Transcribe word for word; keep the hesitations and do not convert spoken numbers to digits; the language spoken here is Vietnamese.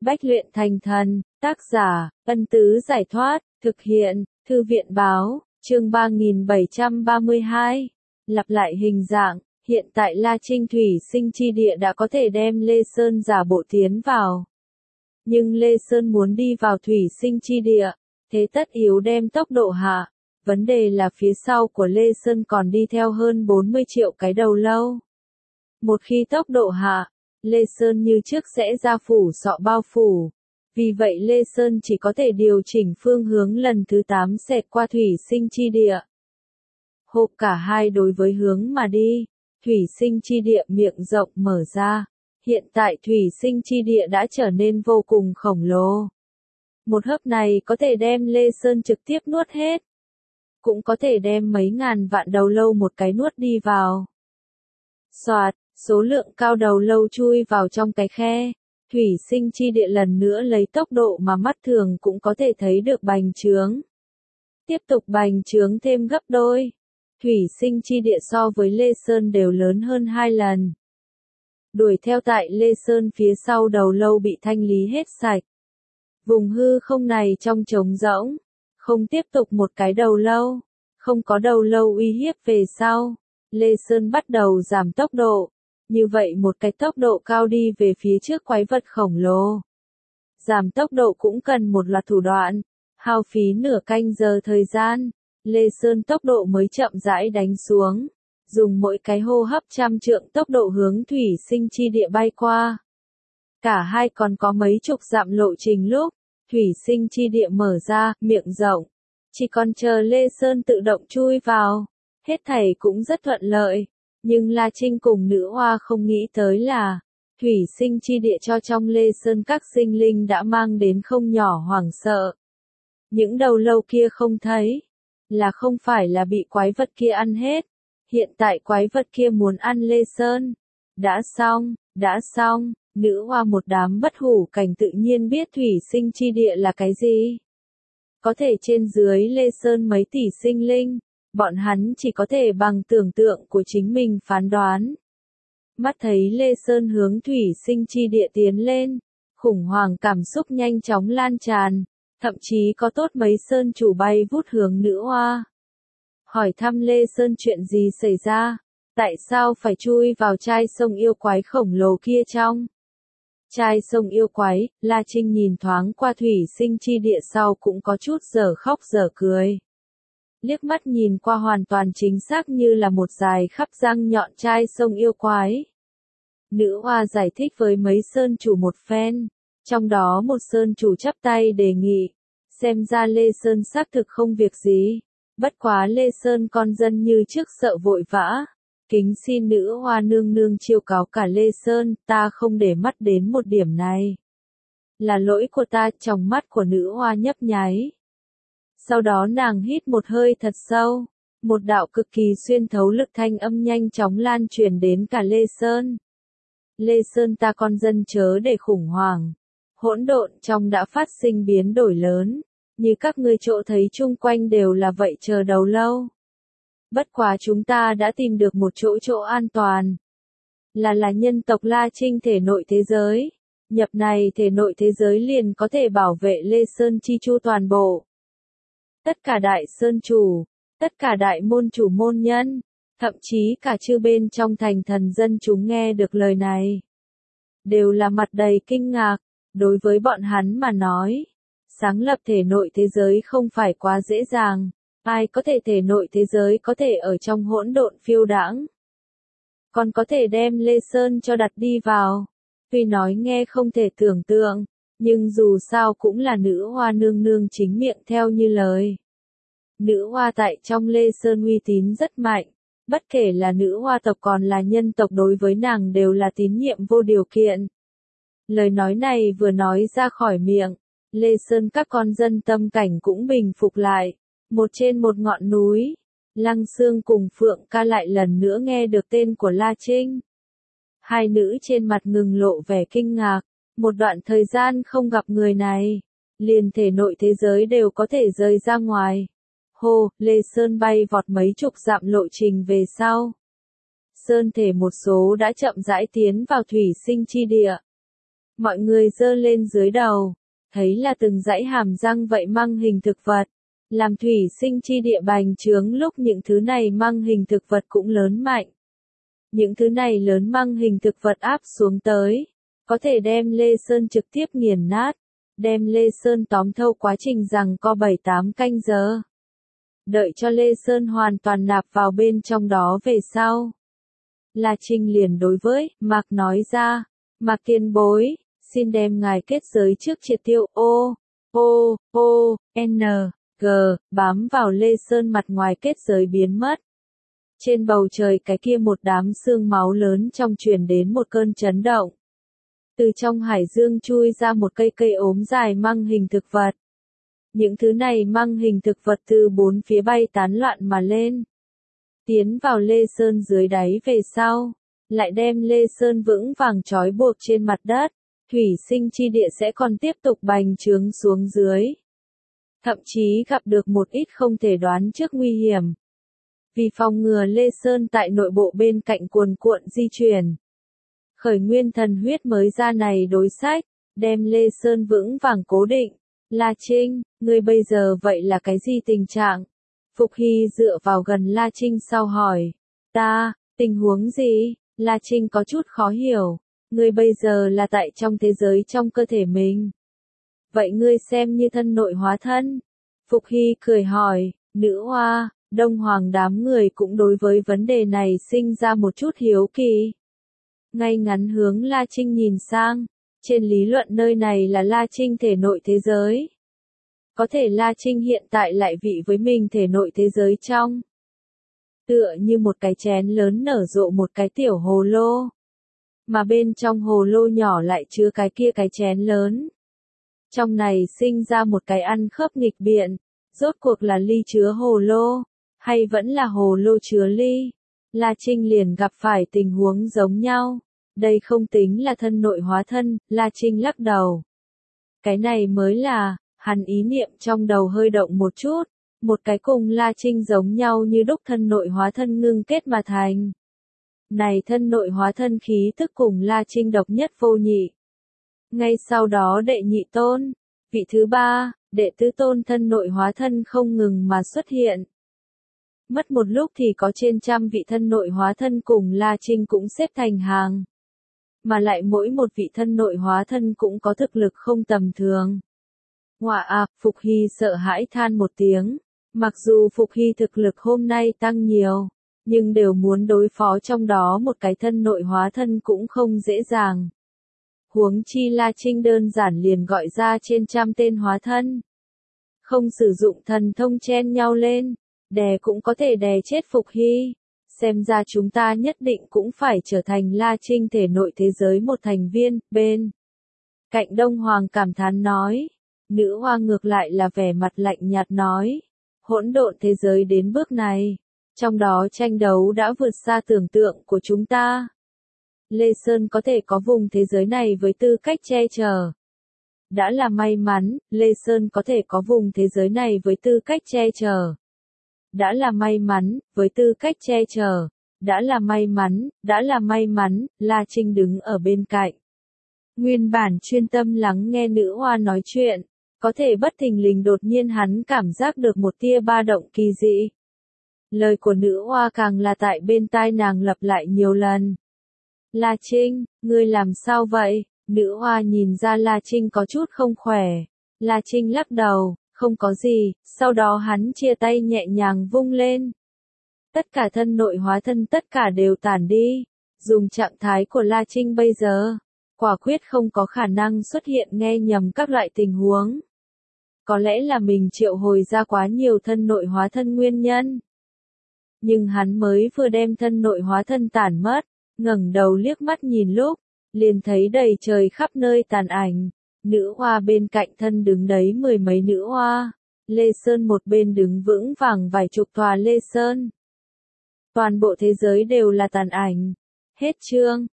Bách luyện thành thần, tác giả, Ân Tứ Giải Thoát, thực hiện, Thư viện Báo, chương ba nghìn bảy trăm ba mươi hai. Lặp lại hình dạng, hiện tại La Trinh thủy sinh chi địa đã có thể đem Lê Sơn giả bộ tiến vào. Nhưng Lê Sơn muốn đi vào thủy sinh chi địa, thế tất yếu đem tốc độ hạ. Vấn đề là phía sau của Lê Sơn còn đi theo hơn bốn mươi triệu cái đầu lâu. Một khi tốc độ hạ, Lê Sơn như trước sẽ ra phủ sọ bao phủ. Vì vậy Lê Sơn chỉ có thể điều chỉnh phương hướng lần thứ tám xẹt qua thủy sinh chi địa. Hộp cả hai đối với hướng mà đi, thủy sinh chi địa miệng rộng mở ra. Hiện tại thủy sinh chi địa đã trở nên vô cùng khổng lồ. Một hớp này có thể đem Lê Sơn trực tiếp nuốt hết. Cũng có thể đem mấy ngàn vạn đầu lâu một cái nuốt đi vào. Soạt, số lượng cao đầu lâu chui vào trong cái khe. Thủy sinh chi địa lần nữa lấy tốc độ mà mắt thường cũng có thể thấy được bành trướng. Tiếp tục bành trướng thêm gấp đôi. Thủy sinh chi địa so với Lê Sơn đều lớn hơn hai lần. Đuổi theo tại Lê Sơn phía sau đầu lâu bị thanh lý hết sạch. Vùng hư không này trong trống rỗng. Không tiếp tục một cái đầu lâu. Không có đầu lâu uy hiếp về sau. Lê Sơn bắt đầu giảm tốc độ. Như vậy một cái tốc độ cao đi về phía trước quái vật khổng lồ. Giảm tốc độ cũng cần một loạt thủ đoạn. Hao phí nửa canh giờ thời gian. Lê Sơn tốc độ mới chậm rãi đánh xuống. Dùng mỗi cái hô hấp trăm trượng tốc độ hướng thủy sinh chi địa bay qua. Cả hai còn có mấy chục dặm lộ trình lúc. Thủy sinh chi địa mở ra, miệng rộng. Chỉ còn chờ Lê Sơn tự động chui vào. Hết thảy cũng rất thuận lợi. Nhưng La Trinh cùng nữ hoa không nghĩ tới là, thủy sinh chi địa cho trong Lê Sơn các sinh linh đã mang đến không nhỏ hoảng sợ. Những đầu lâu kia không thấy, là không phải là bị quái vật kia ăn hết. Hiện tại quái vật kia muốn ăn Lê Sơn. Đã xong, đã xong, nữ hoa một đám bất hủ cảnh tự nhiên biết thủy sinh chi địa là cái gì. Có thể trên dưới Lê Sơn mấy tỷ sinh linh. Bọn hắn chỉ có thể bằng tưởng tượng của chính mình phán đoán. Mắt thấy Lê Sơn hướng thủy sinh chi địa tiến lên, khủng hoảng cảm xúc nhanh chóng lan tràn, thậm chí có tốt mấy sơn chủ bay vút hướng nữ hoa. Hỏi thăm Lê Sơn chuyện gì xảy ra, tại sao phải chui vào chai sông yêu quái khổng lồ kia trong. Chai sông yêu quái, La Trinh nhìn thoáng qua thủy sinh chi địa sau cũng có chút dở khóc dở cười. Liếc mắt nhìn qua hoàn toàn chính xác như là một dài khắp răng nhọn chai sông yêu quái. Nữ hoa giải thích với mấy sơn chủ một phen, trong đó một sơn chủ chắp tay đề nghị, xem ra Lê Sơn xác thực không việc gì, bất quá Lê Sơn con dân như trước sợ vội vã, kính xin nữ hoa nương nương chiêu cáo cả Lê Sơn, ta không để mắt đến một điểm này. Là lỗi của ta, trong mắt của nữ hoa nhấp nháy. Sau đó nàng hít một hơi thật sâu, một đạo cực kỳ xuyên thấu lực thanh âm nhanh chóng lan truyền đến cả Lê Sơn. Lê Sơn ta con dân chớ để khủng hoảng. Hỗn độn trong đã phát sinh biến đổi lớn, như các ngươi chỗ thấy chung quanh đều là vậy chờ đầu lâu. Bất quá chúng ta đã tìm được một chỗ chỗ an toàn. Là là nhân tộc La Trinh thể nội thế giới. Nhập này thể nội thế giới liền có thể bảo vệ Lê Sơn chi chu toàn bộ. Tất cả đại sơn chủ, tất cả đại môn chủ môn nhân, thậm chí cả chư bên trong thành thần dân chúng nghe được lời này. Đều là mặt đầy kinh ngạc, đối với bọn hắn mà nói. Sáng lập thể nội thế giới không phải quá dễ dàng, ai có thể thể nội thế giới có thể ở trong hỗn độn phiêu đãng. Còn có thể đem Lê Sơn cho đặt đi vào, tuy nói nghe không thể tưởng tượng. Nhưng dù sao cũng là nữ hoa nương nương chính miệng theo như lời. Nữ hoa tại trong Lê Sơn uy tín rất mạnh, bất kể là nữ hoa tộc còn là nhân tộc đối với nàng đều là tín nhiệm vô điều kiện. Lời nói này vừa nói ra khỏi miệng, Lê Sơn các con dân tâm cảnh cũng bình phục lại. Một trên một ngọn núi, Lăng Xương cùng Phượng Ca lại lần nữa nghe được tên của La Trinh. Hai nữ trên mặt ngừng lộ vẻ kinh ngạc. Một đoạn thời gian không gặp người này, liền thể nội thế giới đều có thể rời ra ngoài. Hô, Lê Sơn bay vọt mấy chục dặm lộ trình về sau. Sơn thể một số đã chậm rãi tiến vào thủy sinh chi địa. Mọi người giơ lên dưới đầu, thấy là từng dãy hàm răng vậy mang hình thực vật. Làm thủy sinh chi địa bành trướng lúc những thứ này mang hình thực vật cũng lớn mạnh. Những thứ này lớn mang hình thực vật áp xuống tới, có thể đem Lê Sơn trực tiếp nghiền nát, đem Lê Sơn tóm thâu quá trình rằng co bảy tám canh giờ. Đợi cho Lê Sơn hoàn toàn nạp vào bên trong đó về sau. La Trinh liền đối với Mạc nói ra, Mạc Tiền Bối, xin đem ngài kết giới trước triệt tiêu O, O, O, N, G, bám vào Lê Sơn mặt ngoài kết giới biến mất. Trên bầu trời cái kia một đám sương máu lớn trong truyền đến một cơn chấn động. Từ trong hải dương chui ra một cây cây ốm dài mang hình thực vật. Những thứ này mang hình thực vật từ bốn phía bay tán loạn mà lên. Tiến vào Lê Sơn dưới đáy về sau, lại đem Lê Sơn vững vàng trói buộc trên mặt đất, thủy sinh chi địa sẽ còn tiếp tục bành trướng xuống dưới. Thậm chí gặp được một ít không thể đoán trước nguy hiểm. Vì phòng ngừa Lê Sơn tại nội bộ bên cạnh cuồn cuộn di chuyển. Khởi nguyên thần huyết mới ra này đối sách, đem Lê Sơn vững vàng cố định. La Trinh, ngươi bây giờ vậy là cái gì tình trạng? Phục Hy dựa vào gần La Trinh sau hỏi. Ta, tình huống gì? La Trinh có chút khó hiểu. Ngươi bây giờ là tại trong thế giới trong cơ thể mình. Vậy ngươi xem như thân nội hóa thân. Phục Hy cười hỏi, nữ hoa, Đông Hoàng đám người cũng đối với vấn đề này sinh ra một chút hiếu kỳ. Ngay ngắn hướng La Trinh nhìn sang, trên lý luận nơi này là La Trinh thể nội thế giới. Có thể La Trinh hiện tại lại vị với mình thể nội thế giới trong. Tựa như một cái chén lớn nở rộ một cái tiểu hồ lô. Mà bên trong hồ lô nhỏ lại chứa cái kia cái chén lớn. Trong này sinh ra một cái ăn khớp nghịch biện, rốt cuộc là ly chứa hồ lô, hay vẫn là hồ lô chứa ly. La Trinh liền gặp phải tình huống giống nhau. Đây không tính là thân nội hóa thân, La Trinh lắc đầu. Cái này mới là, hắn ý niệm trong đầu hơi động một chút, một cái cùng La Trinh giống nhau như đúc thân nội hóa thân ngưng kết mà thành. Này thân nội hóa thân khí tức cùng La Trinh độc nhất vô nhị. Ngay sau đó đệ nhị tôn, vị thứ ba, đệ tứ tôn thân nội hóa thân không ngừng mà xuất hiện. Mất một lúc thì có trên trăm vị thân nội hóa thân cùng La Trinh cũng xếp thành hàng. Mà lại mỗi một vị thân nội hóa thân cũng có thực lực không tầm thường. Ngoạ à, Phục Hy sợ hãi than một tiếng. Mặc dù Phục Hy thực lực hôm nay tăng nhiều, nhưng đều muốn đối phó trong đó một cái thân nội hóa thân cũng không dễ dàng. Huống chi La Trinh đơn giản liền gọi ra trên trăm tên hóa thân. Không sử dụng thần thông chen nhau lên, đè cũng có thể đè chết Phục Hy. Xem ra chúng ta nhất định cũng phải trở thành La Trinh thể nội thế giới một thành viên, bên. Cạnh Đông Hoàng cảm thán nói. Nữ hoa ngược lại là vẻ mặt lạnh nhạt nói. Hỗn độn thế giới đến bước này. Trong đó tranh đấu đã vượt xa tưởng tượng của chúng ta. Lê Sơn có thể có vùng thế giới này với tư cách che chở. Đã là may mắn, Lê Sơn có thể có vùng thế giới này với tư cách che chở. Đã là may mắn, với tư cách che chở. Đã là may mắn, đã là may mắn, La Trinh đứng ở bên cạnh. Nguyên bản chuyên tâm lắng nghe nữ hoa nói chuyện, có thể bất thình lình đột nhiên hắn cảm giác được một tia ba động kỳ dị. Lời của nữ hoa càng là tại bên tai nàng lặp lại nhiều lần. La Trinh, ngươi làm sao vậy? Nữ hoa nhìn ra La Trinh có chút không khỏe. La Trinh lắc đầu, không có gì, sau đó hắn chia tay nhẹ nhàng vung lên. Tất cả thân nội hóa thân tất cả đều tản đi. Dùng trạng thái của La Trinh bây giờ, quả quyết không có khả năng xuất hiện nghe nhầm các loại tình huống. Có lẽ là mình triệu hồi ra quá nhiều thân nội hóa thân nguyên nhân. Nhưng hắn mới vừa đem thân nội hóa thân tản mất, ngẩng đầu liếc mắt nhìn lúc, liền thấy đầy trời khắp nơi tàn ảnh. Nữ hoa bên cạnh thân đứng đấy mười mấy nữ hoa. Lê Sơn một bên đứng vững vàng vài chục tòa Lê Sơn. Toàn bộ thế giới đều là tàn ảnh. Hết chương.